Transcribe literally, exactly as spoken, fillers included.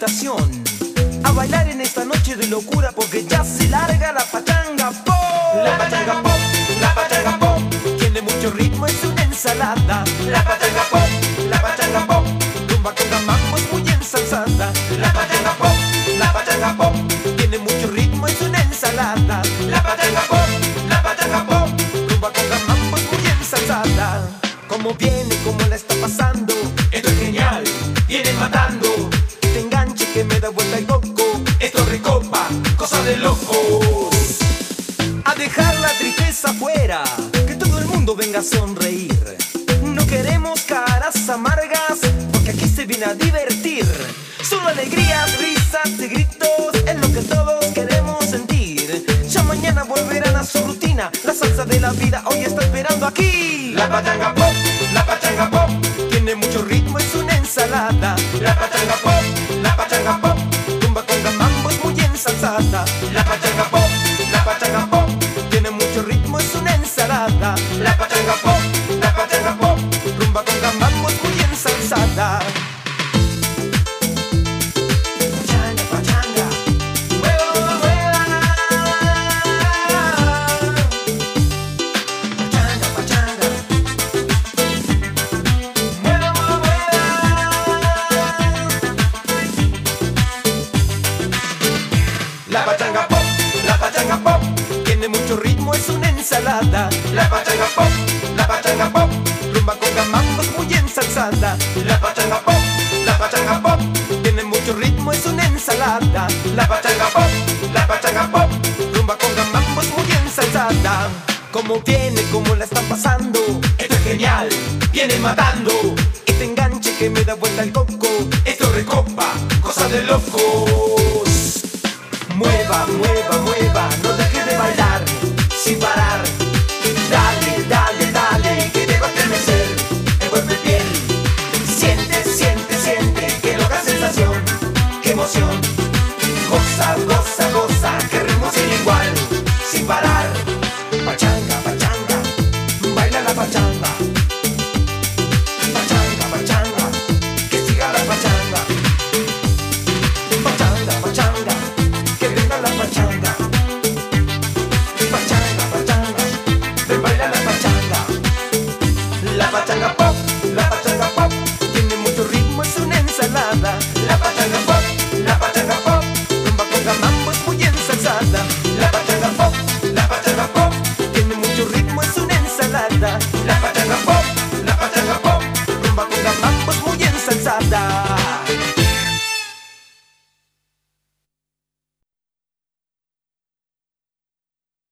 invitación a bailar en esta noche de locura, porque ya se larga la pachanga pop. La pachanga pop, la pachanga pop, tiene mucho ritmo, es una ensalada. La pachanga pop, la pachanga pop, rumba con mambo es muy ensalzada. La pachanga pop, la pachanga pop, tiene mucho ritmo, es una ensalada. La pachanga pop, la pachanga pop, rumba con mambo es muy ensalzada. Como viene, como la está pasando, esto es genial, viene matando. Este enganche que me da vuelta el coco, esto recopa, cosa de locos. A dejar la tristeza afuera, que todo el mundo venga a sonreír. No queremos caras amargas, porque aquí se viene a divertir. Solo alegrías, risas y gritos es lo que todos queremos sentir. Ya mañana volverán a su rutina, la salsa de la vida hoy está esperando aquí. La pachanga pop, la pachanga pop, tiene mucho ritmo, es una ensalada. La pachanga pop, la pachanga pop, tumba con mambo es muy ensalzada. La pachanga pop, la pachanga pop, tiene mucho ritmo, es una ensalada. La pachanga pop, la pachanga pop, rumba con mambo es muy ensalzada. La pachanga pop, la pachanga pop, tiene mucho ritmo, es una ensalada. La pachanga pop, la pachanga pop, rumba con mambo es muy ensalzada. La pachanga pop, la pachanga pop, tiene mucho ritmo, es una ensalada. La pachanga pop, la pachanga pop, rumba con mambo es muy ensalzada. Como viene, como la están pasando, esto es genial, viene matando. Este enganche que me da vuelta el coco, esto recopa, cosa de locos. Mueva, mueva, mueva, no deje de bailar sin parar. Dale, dale, dale, que te va a estremecer el cuerpo y piel. Siente, siente, siente, que loca sensación, qué emoción. Goza, goza, goza, que ritmo sin igual, sin parar. Pachanga, pachanga, baila la pachanga. Pachanga, pachanga, que siga la pachanga. Pachanga, pachanga, que venga la pachanga. Pachanga, pachanga, ven baila la pachanga. La pachanga pop, la pachanga pop, tiene mucho ritmo, es una ensalada. La pachanga pop, la pachanga pop, rumba con mambo es muy ensalzada. La pachanga pop, la pachanga pop, tiene mucho ritmo, es una ensalada. La pachanga pop, la pachanga pop, rumba con mambo es muy ensalzada.